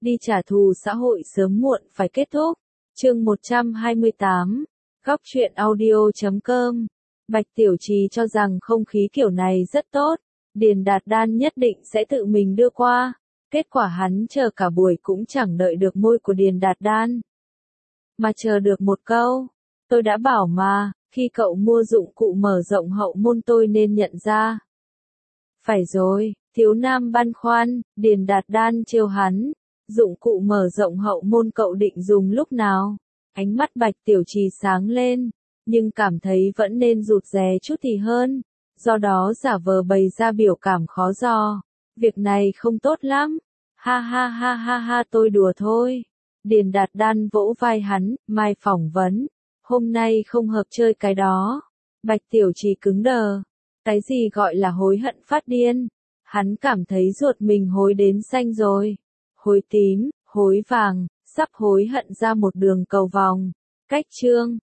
đi trả thù xã hội sớm muộn phải kết thúc. Chương 128, Góc truyện audio.com. Bạch Tiểu Trì cho rằng không khí kiểu này rất tốt, Điền Đạt Đan nhất định sẽ tự mình đưa qua. Kết quả hắn chờ cả buổi cũng chẳng đợi được môi của Điền Đạt Đan. Mà chờ được một câu, tôi đã bảo mà, khi cậu mua dụng cụ mở rộng hậu môn tôi nên nhận ra. Phải rồi, thiếu nam băn khoăn, Điền Đạt Đan trêu hắn, dụng cụ mở rộng hậu môn cậu định dùng lúc nào? Ánh mắt Bạch Tiểu Trì sáng lên, nhưng cảm thấy vẫn nên rụt rè chút thì hơn, do đó giả vờ bày ra biểu cảm khó dò. Việc này không tốt lắm. Ha ha ha ha ha, tôi đùa thôi. Điền Đạt Đan vỗ vai hắn, mai phỏng vấn. Hôm nay không hợp chơi cái đó. Bạch Tiểu Trì cứng đờ. Cái gì gọi là hối hận phát điên? Hắn cảm thấy ruột mình hối đến xanh rồi. Hối tím, hối vàng, sắp hối hận ra một đường cầu vòng. Cách chương